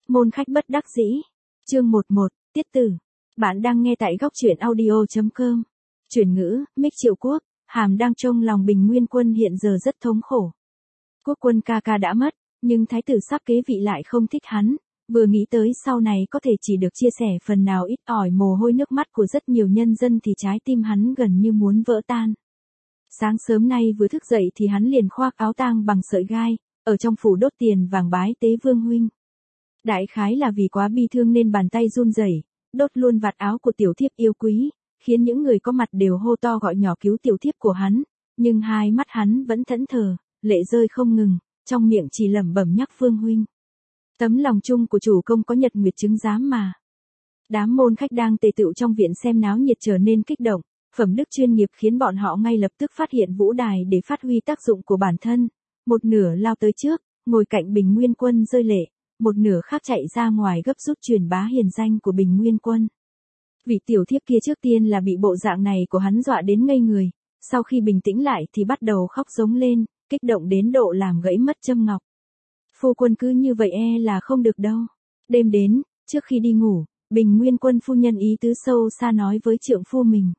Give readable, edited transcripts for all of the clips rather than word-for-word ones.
Môn khách bất đắc dĩ. Chương 11, tiết tử. Bạn đang nghe tại góc truyện audio.com. Chuyển ngữ, Mích Triệu Quốc, Hàm đang trong lòng Bình Nguyên Quân hiện giờ rất thống khổ. Quốc quân ca ca đã mất, nhưng thái tử sắp kế vị lại không thích hắn, vừa nghĩ tới sau này có thể chỉ được chia sẻ phần nào ít ỏi mồ hôi nước mắt của rất nhiều nhân dân thì trái tim hắn gần như muốn vỡ tan. Sáng sớm nay vừa thức dậy thì hắn liền khoác áo tang bằng sợi gai, ở trong phủ đốt tiền vàng bái tế vương huynh. Đại khái là vì quá bi thương nên bàn tay run rẩy, đốt luôn vạt áo của tiểu thiếp yêu quý, khiến những người có mặt đều hô to gọi nhỏ cứu tiểu thiếp của hắn, nhưng hai mắt hắn vẫn thẫn thờ, lệ rơi không ngừng, trong miệng chỉ lẩm bẩm nhắc vương huynh. Tấm lòng chung của chủ công có nhật nguyệt chứng giám mà. Đám môn khách đang tề tựu trong viện xem náo nhiệt trở nên kích động, phẩm đức chuyên nghiệp khiến bọn họ ngay lập tức phát hiện vũ đài để phát huy tác dụng của bản thân, một nửa lao tới trước, ngồi cạnh Bình Nguyên Quân rơi lệ, một nửa khác chạy ra ngoài gấp rút truyền bá hiền danh của Bình Nguyên Quân. Vị tiểu thiếp kia trước tiên là bị bộ dạng này của hắn dọa đến ngây người, sau khi bình tĩnh lại thì bắt đầu khóc giống lên, kích động đến độ làm gãy mất châm ngọc. Phu quân cứ như vậy là không được đâu. Đêm đến, trước khi đi ngủ, Bình Nguyên Quân phu nhân ý tứ sâu xa nói với trượng phu mình.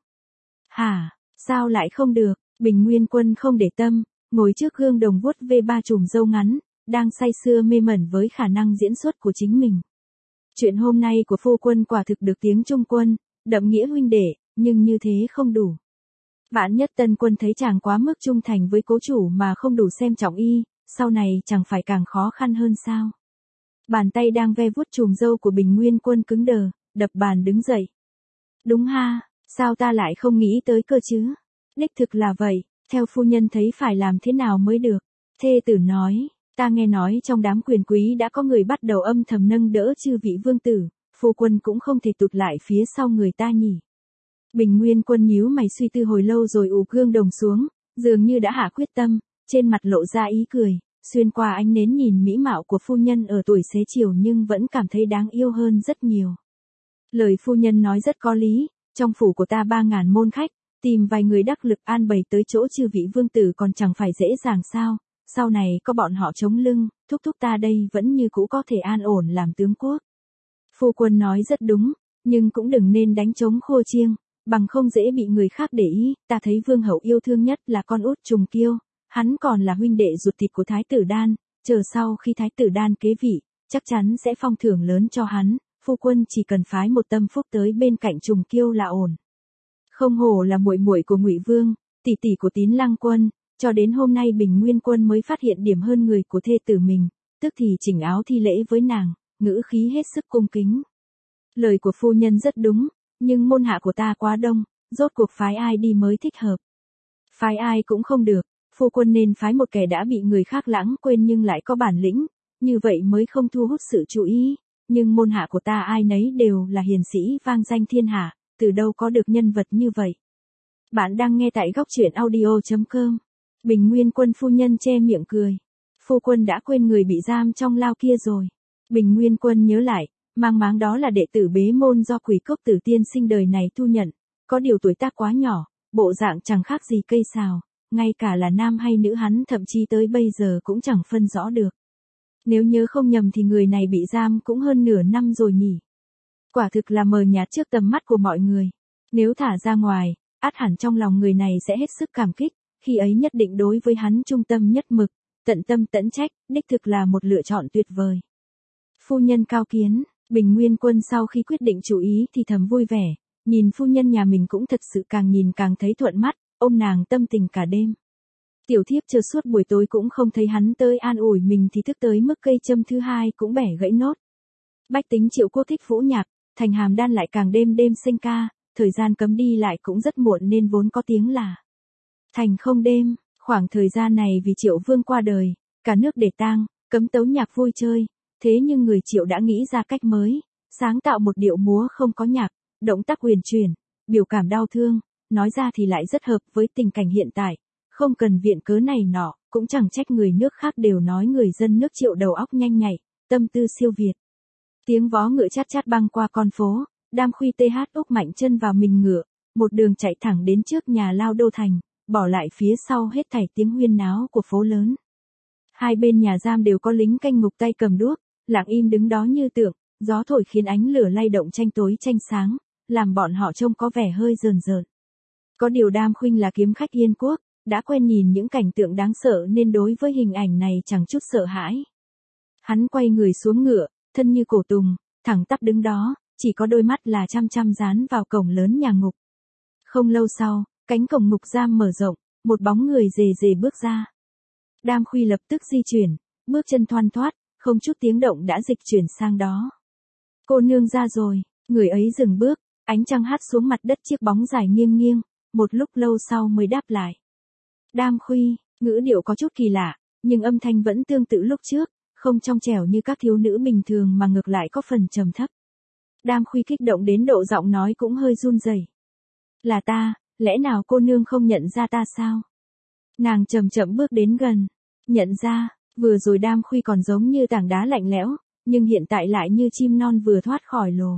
Hả, sao lại không được? Bình Nguyên Quân không để tâm, ngồi trước gương đồng vuốt ve ba chùm râu ngắn, đang say sưa mê mẩn với khả năng diễn xuất của chính mình. Chuyện hôm nay của phu quân quả thực được tiếng trung quân, đậm nghĩa huynh đệ, nhưng như thế không đủ. Vạn nhất Tân Quân thấy chàng quá mức trung thành với cố chủ mà không đủ xem trọng y, sau này chẳng phải càng khó khăn hơn sao? Bàn tay đang ve vuốt chùm râu của Bình Nguyên Quân cứng đờ, đập bàn đứng dậy. Đúng ha, sao ta lại không nghĩ tới cơ chứ? Đích thực là vậy, theo phu nhân thấy phải làm thế nào mới được? Thê tử nói, ta nghe nói trong đám quyền quý đã có người bắt đầu âm thầm nâng đỡ chư vị vương tử, phu quân cũng không thể tụt lại phía sau người ta nhỉ. Bình Nguyên Quân nhíu mày suy tư hồi lâu rồi ù gương đồng xuống, dường như đã hạ quyết tâm, trên mặt lộ ra ý cười, xuyên qua ánh nến nhìn mỹ mạo của phu nhân ở tuổi xế chiều nhưng vẫn cảm thấy đáng yêu hơn rất nhiều. Lời phu nhân nói rất có lý, trong phủ của ta 3.000 môn khách, tìm vài người đắc lực an bày tới chỗ chư vị vương tử còn chẳng phải dễ dàng sao, sau này có bọn họ chống lưng, thúc thúc ta đây vẫn như cũ có thể an ổn làm tướng quốc. Phu quân nói rất đúng, nhưng cũng đừng nên đánh trống khua chiêng, bằng không dễ bị người khác để ý, ta thấy vương hậu yêu thương nhất là con út Trùng Kiêu, hắn còn là huynh đệ ruột thịt của Thái tử Đan, chờ sau khi Thái tử Đan kế vị, chắc chắn sẽ phong thưởng lớn cho hắn, phu quân chỉ cần phái một tâm phúc tới bên cạnh Trùng Kiêu là ổn. Không hổ là muội muội của Ngụy Vương, tỷ tỷ của Tín Lăng Quân, cho đến hôm nay Bình Nguyên Quân mới phát hiện điểm hơn người của thê tử mình, tức thì chỉnh áo thi lễ với nàng, ngữ khí hết sức cung kính. Lời của phu nhân rất đúng, nhưng môn hạ của ta quá đông, rốt cuộc phái ai đi mới thích hợp. Phái ai cũng không được, phu quân nên phái một kẻ đã bị người khác lãng quên nhưng lại có bản lĩnh, như vậy mới không thu hút sự chú ý, nhưng môn hạ của ta ai nấy đều là hiền sĩ vang danh thiên hạ, từ đâu có được nhân vật như vậy. Bạn đang nghe tại góc truyện audio.com. Bình Nguyên Quân phu nhân che miệng cười. Phu quân đã quên người bị giam trong lao kia rồi. Bình Nguyên Quân nhớ lại, mang máng đó là đệ tử bế môn do Quỷ Cốc Tử tiên sinh đời này thu nhận, có điều tuổi tác quá nhỏ, bộ dạng chẳng khác gì cây sào, ngay cả là nam hay nữ hắn thậm chí tới bây giờ cũng chẳng phân rõ được. Nếu nhớ không nhầm thì người này bị giam cũng hơn nửa năm rồi nhỉ. Quả thực là mờ nhạt trước tầm mắt của mọi người. Nếu thả ra ngoài, ắt hẳn trong lòng người này sẽ hết sức cảm kích, khi ấy nhất định đối với hắn trung tâm nhất mực, tận tâm tận trách, đích thực là một lựa chọn tuyệt vời. Phu nhân cao kiến, Bình Nguyên Quân sau khi quyết định chủ ý thì thầm vui vẻ, nhìn phu nhân nhà mình cũng thật sự càng nhìn càng thấy thuận mắt, ôm nàng tâm tình cả đêm. Tiểu thiếp chờ suốt buổi tối cũng không thấy hắn tới an ủi mình thì thức tới mức cây châm thứ hai cũng bẻ gãy nốt. Bách tính Triệu Quốc thích vũ nhạc, thành Hàm Đan lại càng đêm đêm sinh ca, thời gian cấm đi lại cũng rất muộn nên vốn có tiếng là thành không đêm. Khoảng thời gian này vì Triệu Vương qua đời, cả nước để tang, cấm tấu nhạc vui chơi, thế nhưng người Triệu đã nghĩ ra cách mới, sáng tạo một điệu múa không có nhạc, động tác huyền chuyển, biểu cảm đau thương, nói ra thì lại rất hợp với tình cảnh hiện tại, không cần viện cớ này nọ, cũng chẳng trách người nước khác đều nói người dân nước Triệu đầu óc nhanh nhạy, tâm tư siêu việt. Tiếng vó ngựa chát chát băng qua con phố, Đam Khuy TH úp mạnh chân vào mình ngựa, một đường chạy thẳng đến trước nhà Lao Đô Thành, bỏ lại phía sau hết thảy tiếng huyên náo của phố lớn. Hai bên nhà giam đều có lính canh ngục tay cầm đuốc, lặng im đứng đó như tượng, gió thổi khiến ánh lửa lay động tranh tối tranh sáng, làm bọn họ trông có vẻ hơi rờn rợn. Có điều Đam Khuynh là kiếm khách Yên Quốc, đã quen nhìn những cảnh tượng đáng sợ nên đối với hình ảnh này chẳng chút sợ hãi. Hắn quay người xuống ngựa, thân như cổ tùng, thẳng tắp đứng đó, chỉ có đôi mắt là chăm chăm dán vào cổng lớn nhà ngục. Không lâu sau, cánh cổng ngục giam mở rộng, một bóng người rề rề bước ra. Đam Khuynh lập tức di chuyển, bước chân thoăn thoắt, không chút tiếng động đã dịch chuyển sang đó. Cô nương ra rồi, người ấy dừng bước, ánh trăng hắt xuống mặt đất chiếc bóng dài nghiêng nghiêng, một lúc lâu sau mới đáp lại. Đam Khuynh, ngữ điệu có chút kỳ lạ, nhưng âm thanh vẫn tương tự lúc trước, không trong trẻo như các thiếu nữ bình thường mà ngược lại có phần trầm thấp. Đam Khuynh kích động đến độ giọng nói cũng hơi run rẩy. Là ta, lẽ nào cô nương không nhận ra ta sao? Nàng chậm chậm bước đến gần, nhận ra, vừa rồi Đam Khuynh còn giống như tảng đá lạnh lẽo, nhưng hiện tại lại như chim non vừa thoát khỏi lồ.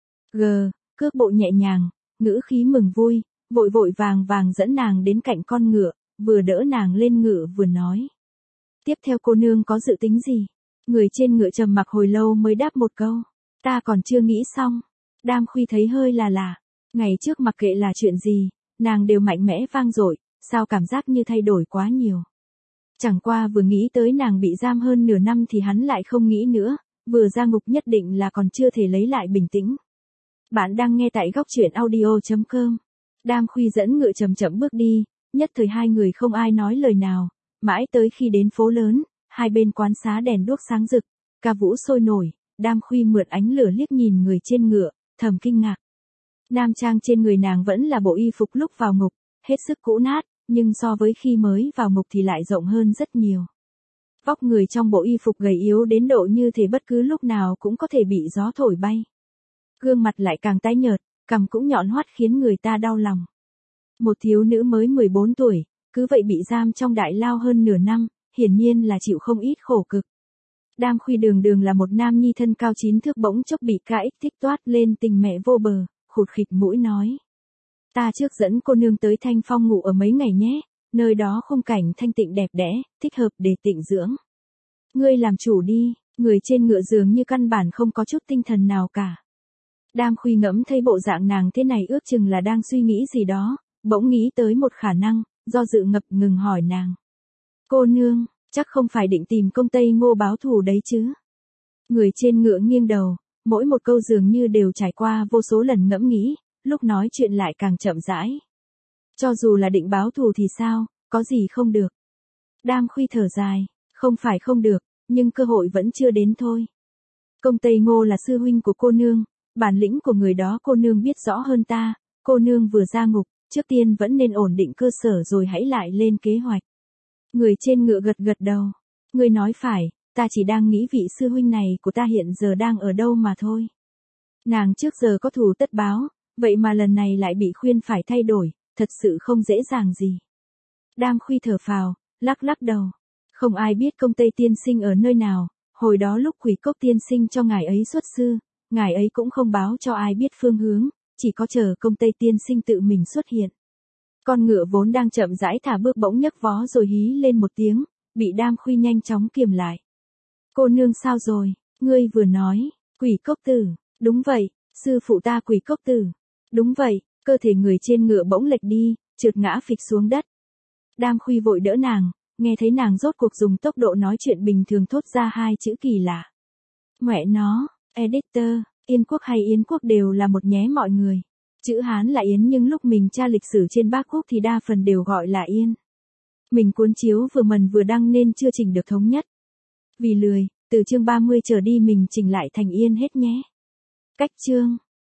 Cước bộ nhẹ nhàng, ngữ khí mừng vui, vội vội vàng vàng dẫn nàng đến cạnh con ngựa, vừa đỡ nàng lên ngựa vừa nói. Tiếp theo cô nương có dự tính gì? Người trên ngựa trầm mặc hồi lâu mới đáp một câu. Ta còn chưa nghĩ xong. Đam Khuynh thấy hơi là lạ. Ngày trước mặc kệ là chuyện gì, nàng đều mạnh mẽ vang dội, sao cảm giác như thay đổi quá nhiều. Chẳng qua vừa nghĩ tới nàng bị giam hơn nửa năm thì hắn lại không nghĩ nữa, vừa ra ngục nhất định là còn chưa thể lấy lại bình tĩnh. Bạn đang nghe tại góc truyện audio.com. Đam Khuynh dẫn ngựa chậm chậm bước đi, nhất thời hai người không ai nói lời nào, mãi tới khi đến phố lớn, hai bên quán xá đèn đuốc sáng rực, ca vũ sôi nổi, Đam Khuynh mượn ánh lửa liếc nhìn người trên ngựa, thầm kinh ngạc. Nam trang trên người nàng vẫn là bộ y phục lúc vào ngục, hết sức cũ nát, nhưng so với khi mới vào ngục thì lại rộng hơn rất nhiều. Vóc người trong bộ y phục gầy yếu đến độ như thể bất cứ lúc nào cũng có thể bị gió thổi bay. Gương mặt lại càng tái nhợt, cằm cũng nhọn hoắt khiến người ta đau lòng. Một thiếu nữ mới 14 tuổi, cứ vậy bị giam trong đại lao hơn nửa năm, hiển nhiên là chịu không ít khổ cực. Đam Khuynh đường đường là một nam nhi thân cao 9 thước bỗng chốc bị KX toát lên tình mẹ vô bờ, khụt khịt mũi nói. Ta trước dẫn cô nương tới Thanh Phong ngủ ở mấy ngày nhé, nơi đó khung cảnh thanh tịnh đẹp đẽ, thích hợp để tịnh dưỡng. Ngươi làm chủ đi, người trên ngựa dường như căn bản không có chút tinh thần nào cả. Đam Khuynh ngẫm thấy bộ dạng nàng thế này ước chừng là đang suy nghĩ gì đó, bỗng nghĩ tới một khả năng, do dự ngập ngừng hỏi nàng. Cô nương, chắc không phải định tìm công Tây Ngô báo thù đấy chứ? Người trên ngựa nghiêng đầu, mỗi một câu dường như đều trải qua vô số lần ngẫm nghĩ, lúc nói chuyện lại càng chậm rãi. Cho dù là định báo thù thì sao, có gì không được? Đam Khuynh thở dài, không phải không được, nhưng cơ hội vẫn chưa đến thôi. Công Tây Ngô là sư huynh của cô nương, bản lĩnh của người đó cô nương biết rõ hơn ta, cô nương vừa ra ngục, trước tiên vẫn nên ổn định cơ sở rồi hãy lại lên kế hoạch. Người trên ngựa gật gật đầu. Người nói phải, ta chỉ đang nghĩ vị sư huynh này của ta hiện giờ đang ở đâu mà thôi. Nàng trước giờ có thù tất báo, vậy mà lần này lại bị khuyên phải thay đổi, thật sự không dễ dàng gì. Đam Khuynh thở phào, lắc lắc đầu. Không ai biết công Tây tiên sinh ở nơi nào, hồi đó lúc Quỷ Cốc tiên sinh cho ngài ấy xuất sư, ngài ấy cũng không báo cho ai biết phương hướng, chỉ có chờ công Tây tiên sinh tự mình xuất hiện. Con ngựa vốn đang chậm rãi thả bước bỗng nhấc vó rồi hí lên một tiếng, bị Đam Khuynh nhanh chóng kiềm lại. Cô nương sao rồi, ngươi vừa nói, Quỷ Cốc tử, đúng vậy, sư phụ ta Quỷ Cốc tử, đúng vậy, cơ thể người trên ngựa bỗng lệch đi, trượt ngã phịch xuống đất. Đam Khuynh vội đỡ nàng, nghe thấy nàng rốt cuộc dùng tốc độ nói chuyện bình thường thốt ra hai chữ kỳ lạ. Mẹ nó, editor, Yên Quốc hay Yến Quốc đều là một nhé mọi người. Chữ Hán là Yến nhưng lúc mình tra lịch sử trên Bắc Quốc thì đa phần đều gọi là Yên. Mình cuốn chiếu vừa mần vừa đăng nên chưa chỉnh được thống nhất. Vì lười, từ chương 30 trở đi mình chỉnh lại thành Yên hết nhé. Cách chương